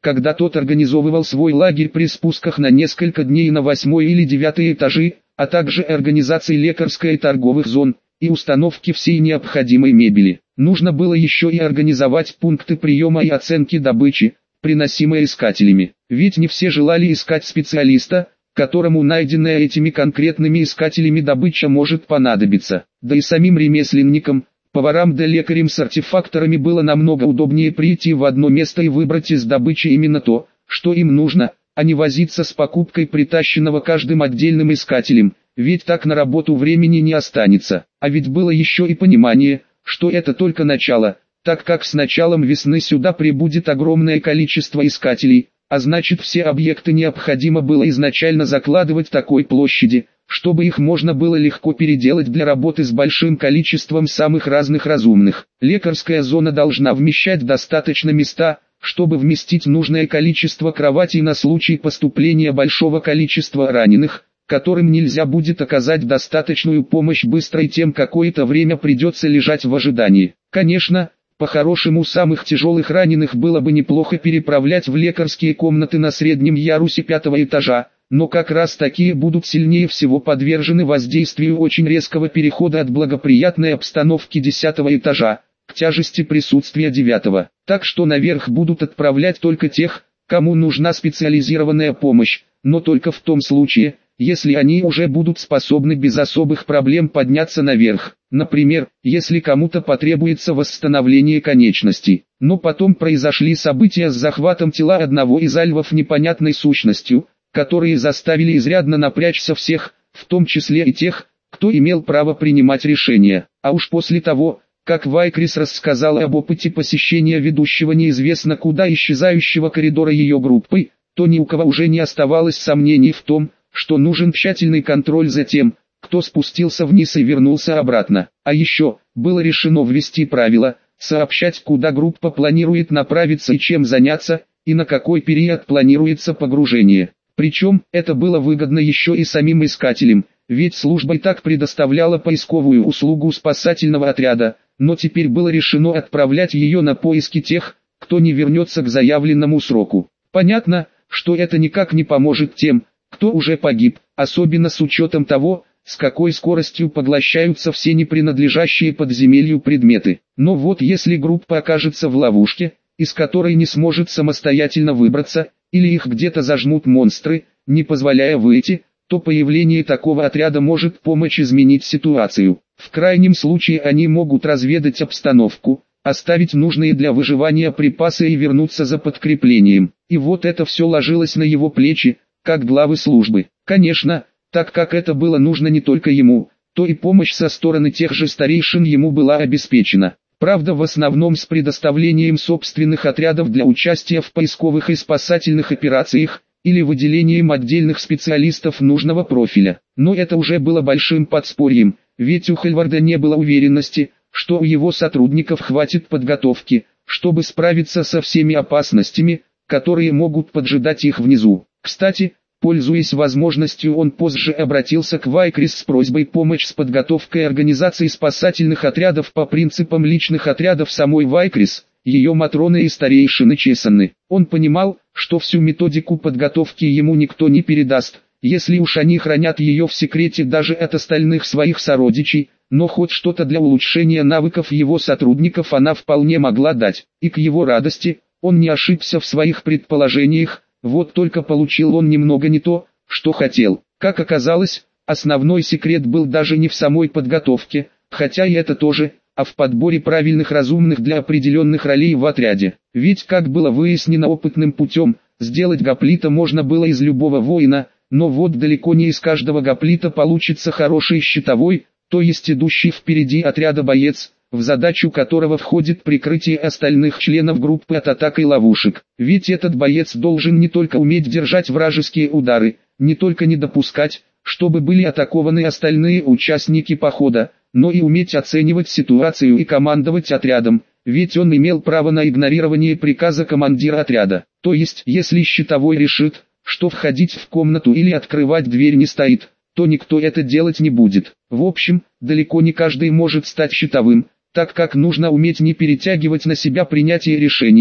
когда тот организовывал свой лагерь при спусках на несколько дней на восьмой или девятый этажи, а также организации лекарской и торговых зон, и установки всей необходимой мебели. Нужно было еще и организовать пункты приема и оценки добычи, приносимой искателями. Ведь не все желали искать специалиста, которому найденная этими конкретными искателями добыча может понадобиться. Да и самим ремесленникам, поварам да лекарям с артефакторами было намного удобнее прийти в одно место и выбрать из добычи именно то, что им нужно, а не возиться с покупкой притащенного каждым отдельным искателем, ведь так на работу времени не останется. А ведь было еще и понимание, что это только начало, так как с началом весны сюда прибудет огромное количество искателей, а значит все объекты необходимо было изначально закладывать такой площади, чтобы их можно было легко переделать для работы с большим количеством самых разных разумных. Лекарская зона должна вмещать достаточно места, чтобы вместить нужное количество кроватей на случай поступления большого количества раненых, которым нельзя будет оказать достаточную помощь быстро и тем какое-то время придется лежать в ожидании. Конечно, по-хорошему самых тяжелых раненых было бы неплохо переправлять в лекарские комнаты на среднем ярусе пятого этажа, но как раз такие будут сильнее всего подвержены воздействию очень резкого перехода от благоприятной обстановки десятого этажа к тяжести присутствия девятого. Так что наверх будут отправлять только тех, кому нужна специализированная помощь, но только в том случае, если они уже будут способны без особых проблем подняться наверх. Например, если кому-то потребуется восстановление конечностей. Но потом произошли события с захватом тела одного из альвов непонятной сущностью, которые заставили изрядно напрячься всех, в том числе и тех, кто имел право принимать решения. А уж после того, как Вайкрис рассказала об опыте посещения ведущего неизвестно куда исчезающего коридора ее группой, то ни у кого уже не оставалось сомнений в том, что нужен тщательный контроль за тем, кто спустился вниз и вернулся обратно. А еще, было решено ввести правила, сообщать, куда группа планирует направиться и чем заняться, и на какой период планируется погружение. Причем, это было выгодно еще и самим искателям, ведь служба и так предоставляла поисковую услугу спасательного отряда, но теперь было решено отправлять ее на поиски тех, кто не вернется к заявленному сроку. Понятно, что это никак не поможет тем, кто уже погиб, особенно с учетом того, с какой скоростью поглощаются все не принадлежащие подземелью предметы. Но вот если группа окажется в ловушке, из которой не сможет самостоятельно выбраться, или их где-то зажмут монстры, не позволяя выйти, то появление такого отряда может помочь изменить ситуацию. В крайнем случае они могут разведать обстановку, оставить нужные для выживания припасы и вернуться за подкреплением. И вот это все ложилось на его плечи, как главы службы. Конечно, так как это было нужно не только ему, то и помощь со стороны тех же старейшин ему была обеспечена. Правда, в основном с предоставлением собственных отрядов для участия в поисковых и спасательных операциях, или выделением отдельных специалистов нужного профиля. Но это уже было большим подспорьем, ведь у Хельварда не было уверенности, что у его сотрудников хватит подготовки, чтобы справиться со всеми опасностями, которые могут поджидать их внизу. Кстати, пользуясь возможностью, он позже обратился к Вайкрис с просьбой помочь с подготовкой организации спасательных отрядов по принципам личных отрядов самой Вайкрис, ее матроны и старейшины Чесаны. Он понимал, что всю методику подготовки ему никто не передаст, если уж они хранят ее в секрете даже от остальных своих сородичей, но хоть что-то для улучшения навыков его сотрудников она вполне могла дать. И к его радости, он не ошибся в своих предположениях. Вот только получил он немного не то, что хотел. Как оказалось, основной секрет был даже не в самой подготовке, хотя и это тоже, а в подборе правильных разумных для определенных ролей в отряде. Ведь, как было выяснено опытным путем, сделать гоплита можно было из любого воина, но вот далеко не из каждого гоплита получится хороший щитовой, то есть идущий впереди отряда боец, в задачу которого входит прикрытие остальных членов группы от атак и ловушек. Ведь этот боец должен не только уметь держать вражеские удары, не только не допускать, чтобы были атакованы остальные участники похода, но и уметь оценивать ситуацию и командовать отрядом, ведь он имел право на игнорирование приказа командира отряда. То есть, если щитовой решит, что входить в комнату или открывать дверь не стоит, то никто это делать не будет. В общем, далеко не каждый может стать щитовым, так как нужно уметь не перетягивать на себя принятие решений,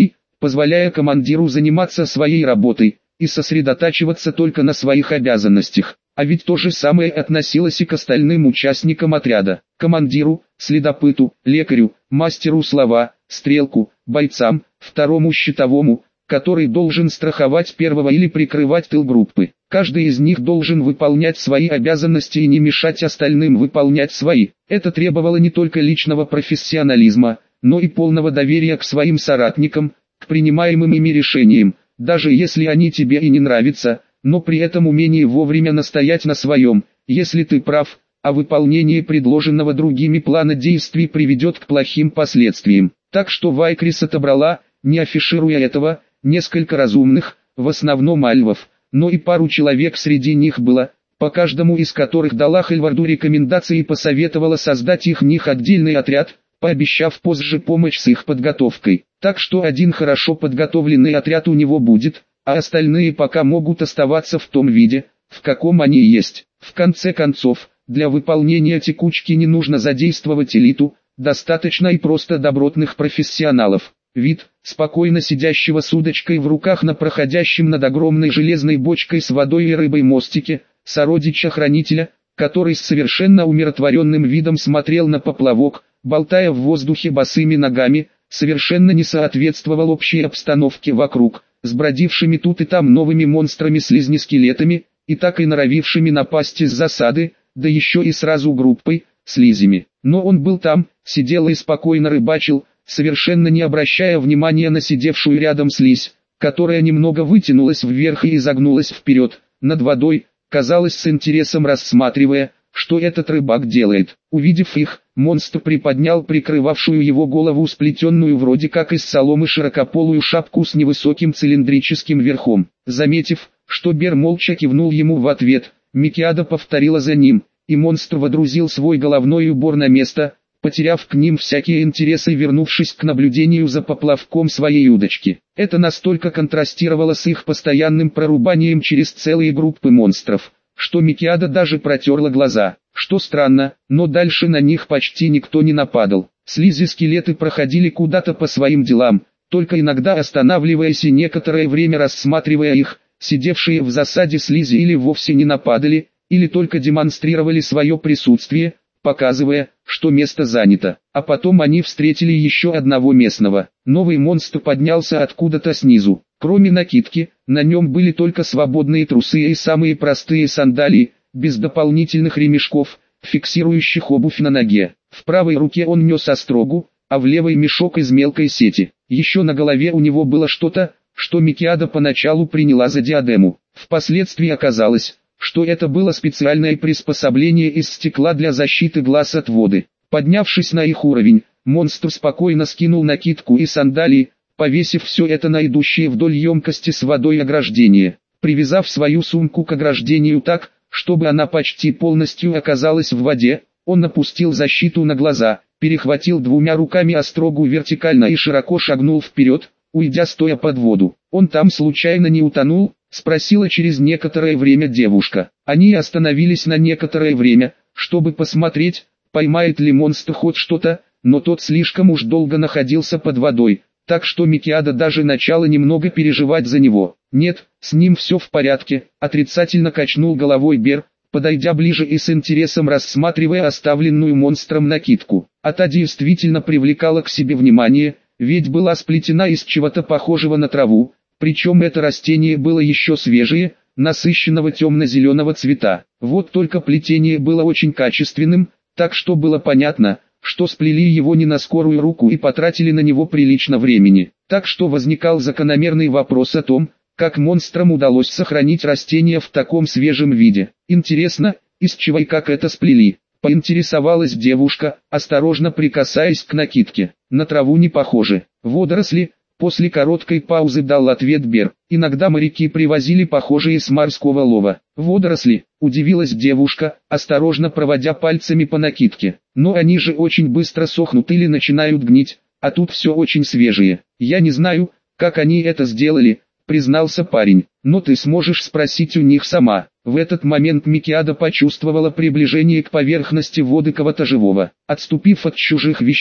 позволяя командиру заниматься своей работой и сосредотачиваться только на своих обязанностях. А ведь то же самое относилось и к остальным участникам отряда: командиру, следопыту, лекарю, мастеру слова, стрелку, бойцам, второму щитовому, который должен страховать первого или прикрывать тыл группы. Каждый из них должен выполнять свои обязанности и не мешать остальным выполнять свои. Это требовало не только личного профессионализма, но и полного доверия к своим соратникам, к принимаемым ими решениям, даже если они тебе и не нравятся, но при этом умение вовремя настоять на своем. Если ты прав, а выполнение предложенного другими плана действий приведет к плохим последствиям. Так что Вайкрис отобрала, не афишируя этого, несколько разумных, в основном альвов, но и пару человек среди них было, по каждому из которых дала Хельварду рекомендации и посоветовала создать их них отдельный отряд, пообещав позже помощь с их подготовкой. Так что один хорошо подготовленный отряд у него будет, а остальные пока могут оставаться в том виде, в каком они есть. В конце концов, для выполнения текучки не нужно задействовать элиту, достаточно и просто добротных профессионалов. Вид, спокойно сидящего с удочкой в руках на проходящем над огромной железной бочкой с водой и рыбой мостике, сородича-хранителя, который с совершенно умиротворенным видом смотрел на поплавок, болтая в воздухе босыми ногами, совершенно не соответствовал общей обстановке вокруг, с бродившими тут и там новыми монстрами-слизнескелетами, и так и норовившими напасть из засады, да еще и сразу группой, слизями. Но он был там, сидел и спокойно рыбачил, совершенно не обращая внимания на сидевшую рядом слизь, которая немного вытянулась вверх и изогнулась вперед, над водой, казалось, с интересом рассматривая, что этот рыбак делает. Увидев их, монстр приподнял прикрывавшую его голову сплетенную вроде как из соломы широкополую шапку с невысоким цилиндрическим верхом. Заметив, что Бер молча кивнул ему в ответ, Микиада повторила за ним, и монстр водрузил свой головной убор на место, потеряв к ним всякие интересы и вернувшись к наблюдению за поплавком своей удочки. Это настолько контрастировало с их постоянным прорубанием через целые группы монстров, что Микиада даже протерла глаза. Что странно, но дальше на них почти никто не нападал. Слизи-скелеты проходили куда-то по своим делам, только иногда останавливаясь и некоторое время рассматривая их. Сидевшие в засаде слизи или вовсе не нападали, или только демонстрировали свое присутствие, показывая, что место занято. А потом они встретили еще одного местного. Новый монстр поднялся откуда-то снизу. Кроме накидки, на нем были только свободные трусы и самые простые сандалии, без дополнительных ремешков, фиксирующих обувь на ноге. В правой руке он нес острогу, а в левой мешок из мелкой сети. Еще на голове у него было что-то, что Микиада поначалу приняла за диадему. Впоследствии оказалось, что это было специальное приспособление из стекла для защиты глаз от воды. Поднявшись на их уровень, монстр спокойно скинул накидку и сандалии, повесив все это на идущие вдоль емкости с водой ограждение. Привязав свою сумку к ограждению так, чтобы она почти полностью оказалась в воде, он опустил защиту на глаза, перехватил двумя руками острогу вертикально и широко шагнул вперед, уйдя стоя под воду. «Он там случайно не утонул?» — спросила через некоторое время девушка. Они остановились на некоторое время, чтобы посмотреть, поймает ли монстр хоть что-то, но тот слишком уж долго находился под водой, так что Микиада даже начала немного переживать за него. «Нет, с ним все в порядке», — отрицательно качнул головой Бер, подойдя ближе и с интересом рассматривая оставленную монстром накидку. А та действительно привлекала к себе внимание, ведь была сплетена из чего-то похожего на траву, причем это растение было еще свежее, насыщенного темно-зеленого цвета. Вот только плетение было очень качественным, так что было понятно, что сплели его не на скорую руку и потратили на него прилично времени. Так что возникал закономерный вопрос о том, как монстрам удалось сохранить растение в таком свежем виде. Интересно, из чего и как это сплели? Поинтересовалась девушка, осторожно прикасаясь к накидке. На траву не похоже. Водоросли, после короткой паузы дал ответ Бер. Иногда моряки привозили похожие с морского лова. Водоросли, удивилась девушка, осторожно проводя пальцами по накидке. Но они же очень быстро сохнут или начинают гнить, а тут все очень свежее. Я не знаю, как они это сделали, признался парень. Но ты сможешь спросить у них сама. В этот момент Микиада почувствовала приближение к поверхности воды кого-то живого. Отступив от чужих вещей,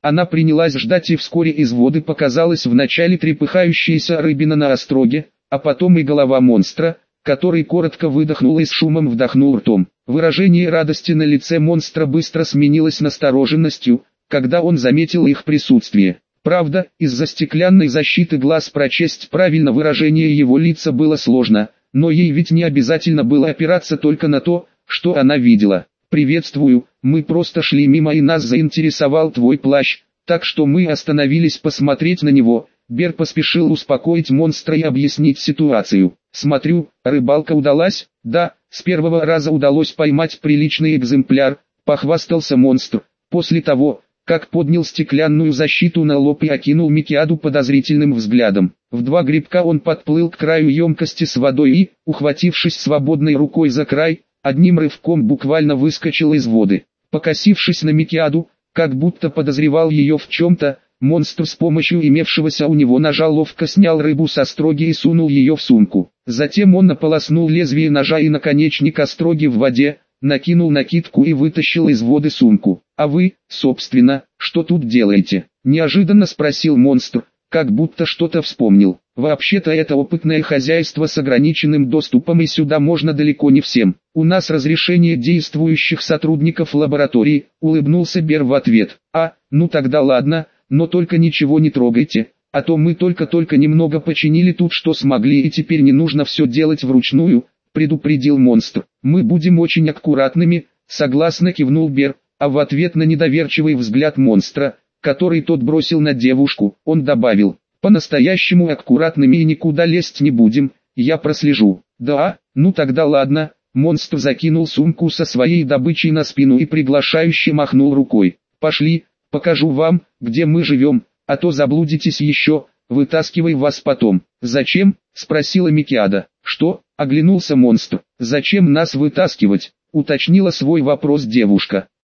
Она принялась ждать, и вскоре из воды показалась вначале трепыхающаяся рыбина на остроге, а потом и голова монстра, который коротко выдохнул и с шумом вдохнул ртом. Выражение радости на лице монстра быстро сменилось настороженностью, когда он заметил их присутствие. Правда, из-за стеклянной защиты глаз прочесть правильно выражение его лица было сложно, но ей ведь не обязательно было опираться только на то, что она видела. «Приветствую, мы просто шли мимо и нас заинтересовал твой плащ, так что мы остановились посмотреть на него». Бер поспешил успокоить монстра и объяснить ситуацию. «Смотрю, рыбалка удалась?» «Да, с первого раза удалось поймать приличный экземпляр», — похвастался монстр, после того, как поднял стеклянную защиту на лоб и окинул Микиаду подозрительным взглядом. В два грибка он подплыл к краю емкости с водой и, ухватившись свободной рукой за край, одним рывком буквально выскочил из воды. Покосившись на Микиаду, как будто подозревал ее в чем-то, монстр с помощью имевшегося у него ножа ловко снял рыбу с остроги и сунул ее в сумку. Затем он ополоснул лезвие ножа и наконечник остроги в воде, накинул накидку и вытащил из воды сумку. «А вы, собственно, что тут делаете?» – неожиданно спросил монстр, как будто что-то вспомнил. «Вообще-то это опытное хозяйство с ограниченным доступом, и сюда можно далеко не всем. У нас разрешение действующих сотрудников лаборатории», – улыбнулся Бер в ответ. «А, ну тогда ладно, но только ничего не трогайте, а то мы только-только немного починили тут, что смогли, и теперь не нужно все делать вручную», – предупредил монстр. «Мы будем очень аккуратными», – согласно кивнул Бер, а в ответ на недоверчивый взгляд монстра, который тот бросил на девушку, он добавил: «По-настоящему аккуратными и никуда лезть не будем, я прослежу». «Да, ну тогда ладно». Монстр закинул сумку со своей добычей на спину и приглашающе махнул рукой. «Пошли, покажу вам, где мы живем, а то заблудитесь еще, вытаскивай вас потом». «Зачем?» – спросила Микиада. «Что?» – оглянулся монстр. «Зачем нас вытаскивать?» – уточнила свой вопрос девушка.